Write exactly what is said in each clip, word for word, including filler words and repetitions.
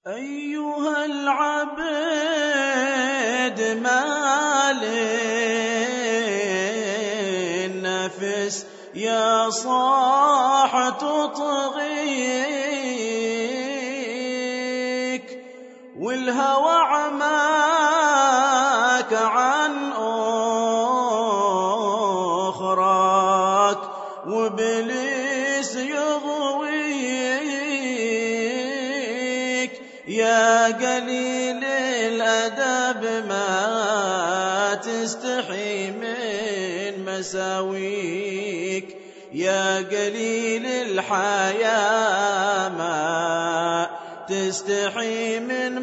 أيها العبد مال النفس يا صاح تطغيك، والهوى عماك عن أخراك، وإبليس يغويك. يا قليل الأدب ما تستحي من مساويك، يا قليل الحياة ما تستحي من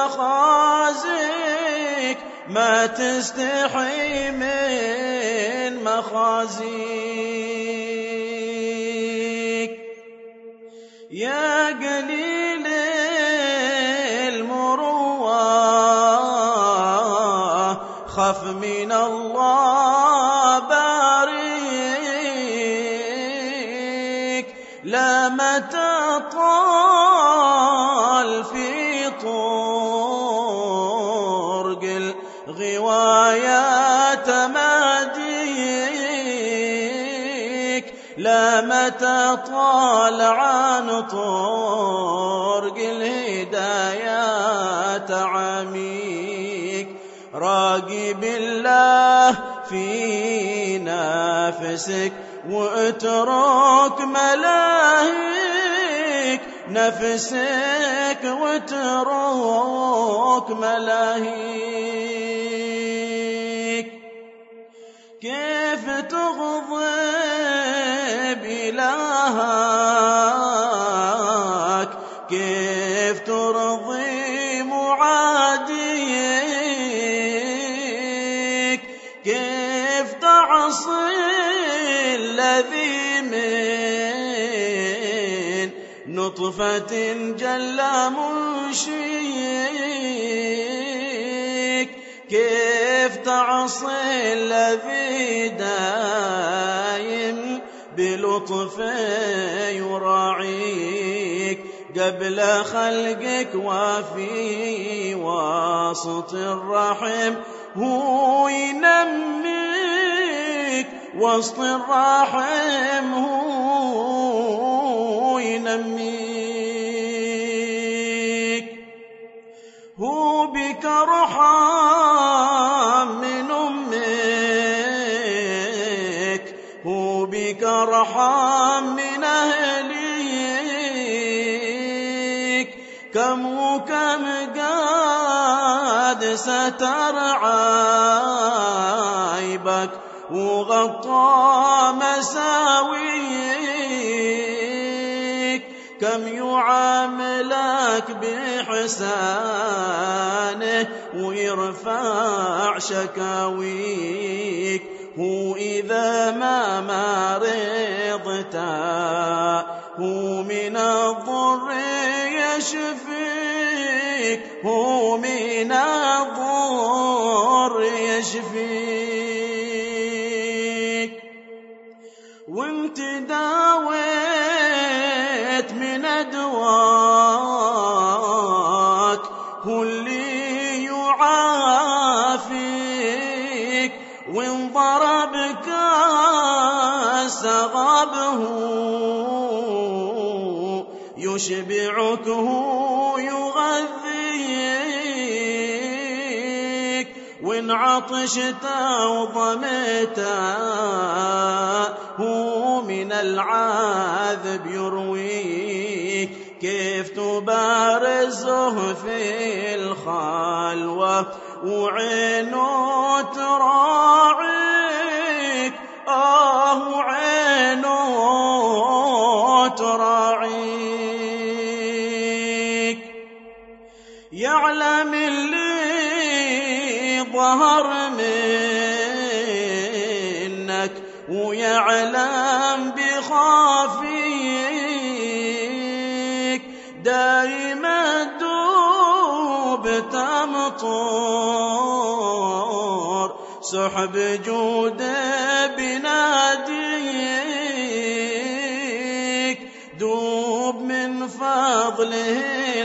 مخازيك، ما تستحي من مخازيك. يا قليل المروءة خف من الله باريك، لا متى طال في طرق الغوايا تماديك، لا متى طال عن طرق الهدايا تعميك. راقب الله في نفسك واترك ملاهيك، نفسك واترك ملاهيك. كيف تغضب إلهك، كيف ترضي معاديك، كيف تعصي الذي من نطفة جل منشيك، كيف تعصي الذي دايم بلطف يراعيك. قبل خلقك وفي وسط الرحم هو ينميك، وسط الرحم هو ينميك. هو بك رحم من أمك، هو بك رحم من أهليك. كم وكم قد ستر عيبك وغطى مساويك، كم يعاملك بإحسانه ويرفع شكاويك. هو إذا ما مرضت هو من الضر يشفيك، هو من الضر يشفيك. وانت داويت من أدواك هو اللي يعافيك، وان ضربك سغبه يشبعك هو يغذيك، وإن عطشت وظمت هو من العذب يرويك. كيف تبارزه في الخلوة وعينه تراعيك، آه وعينه تراعيك. يعلم اللي ظهر منك ويعلم بخافيك، دايما دوب تمطر سحب جوده بناديك، دوب من بفضله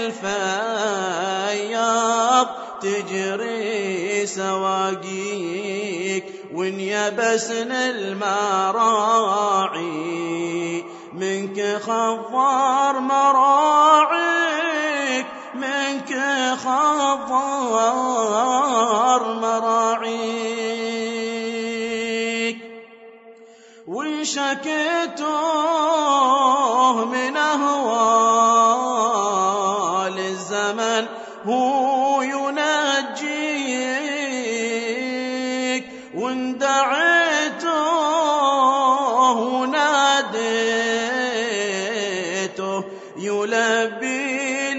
الفياض تجري سواقيك، وانيبسن المراعي منك خضر مراعيك، منك خضر مراعيك. وإن شكيته من أهوال الزمن هو ينجيك، وإن دعيته وناديته يلبي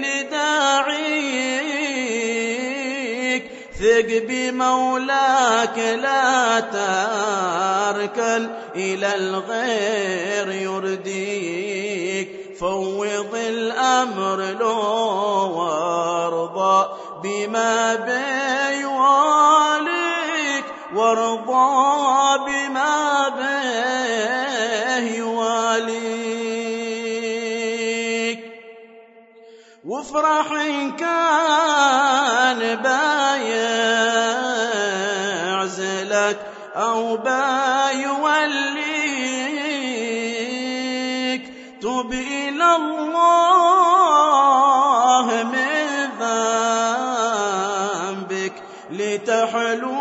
لداعيك. ثق بمولاك لا تركن إلى الغير يرديك، فوض الأمر له وارضى بما بيواليك، وارضى بما بيواليك. وافرح إن كان بايعزلك أو بايوليك، تب إلى الله من ذنبك لتحلو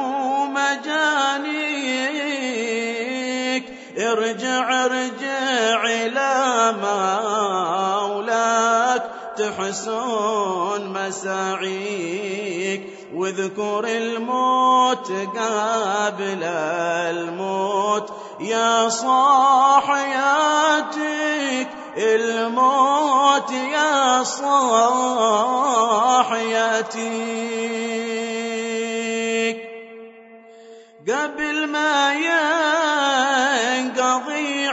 مجانيك. ارجع ارجع إلى مولاك تحسن مساعيك، واذكر الموت قبل الموت يا صاحياتك، الموت يا صاحياتك. قبل ما ينقضي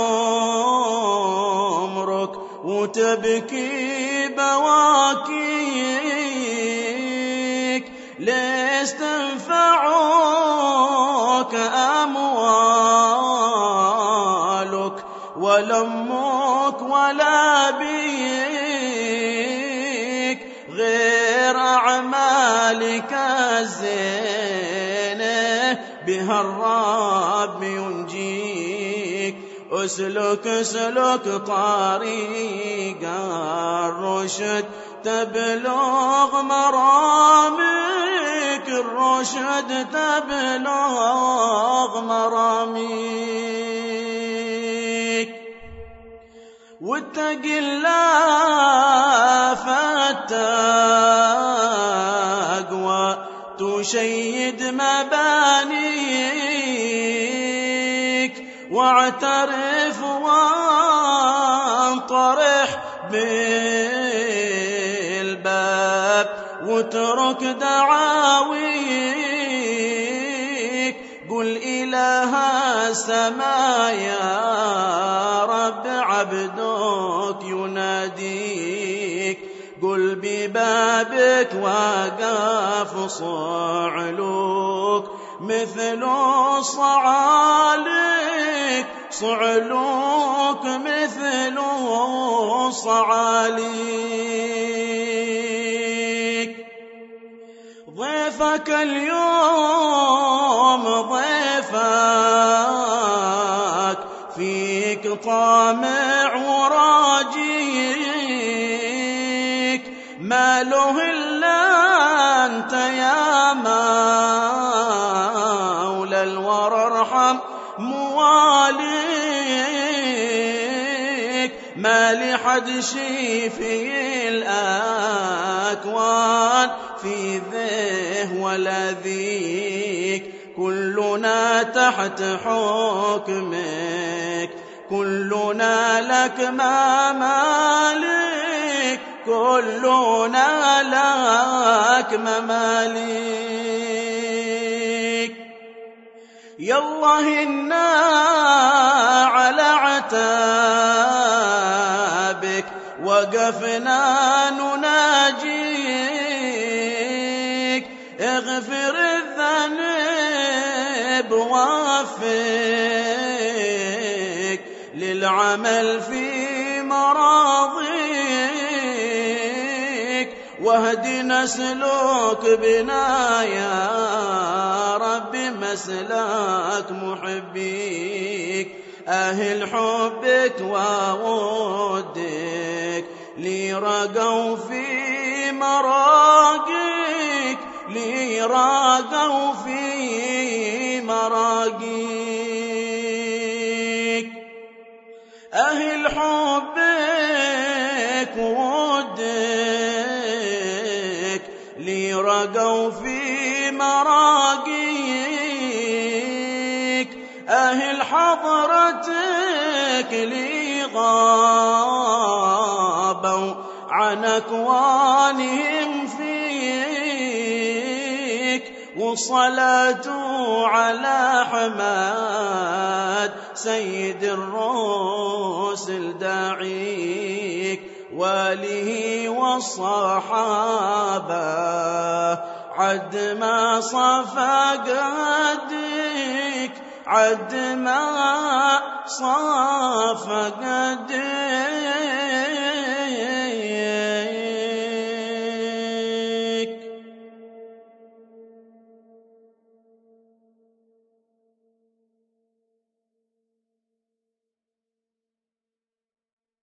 عمرك وتبكي بواكيك، ليستنفعوك أموالك ولا أمك ولا بيك، غير أعمالك الزينة بها الرب ينجيك. اسلك اسلك طريق الرشد تبلغ مراميك، الرشد تبلغ مراميك. واتق الله فالتقوى تشيد مبانيك، واعترف وانطرح بالباب واترك دعاويك. قل إله السماء يا رب عبدك يناديك، قل ببابك وقف صعلوك مثل صعاليك، صعلوك مثل صعاليك. ضيفك اليوم ضيفك فيك طامع وراجيك، ما له إلا أنت يا مولى الورى ارحم مواليك. ما لحد شي في الأكوان في ذه ولا ذيك، كلنا تحت حكمك، كلنا لك ما مالك، كلنا لك مماليك. يالله إنا على عتابك وقفنا نناجيك، اغفر الذنب ووفق للعمل في مراضيك، واهدنا سلوك بنا يا رب مسلك محبيك أهل حبك وودك لي رقوا في مراقيك لي رقوا في مراقيك أهل حبك وودك لي رقوا في مراقيك أهل حضرتك لي غابوا عن أكوانهم فيك وصلاة على حماد سيد الرسل داعيك واله والصحابة عد ما صفى قدك عد ما صفى قدك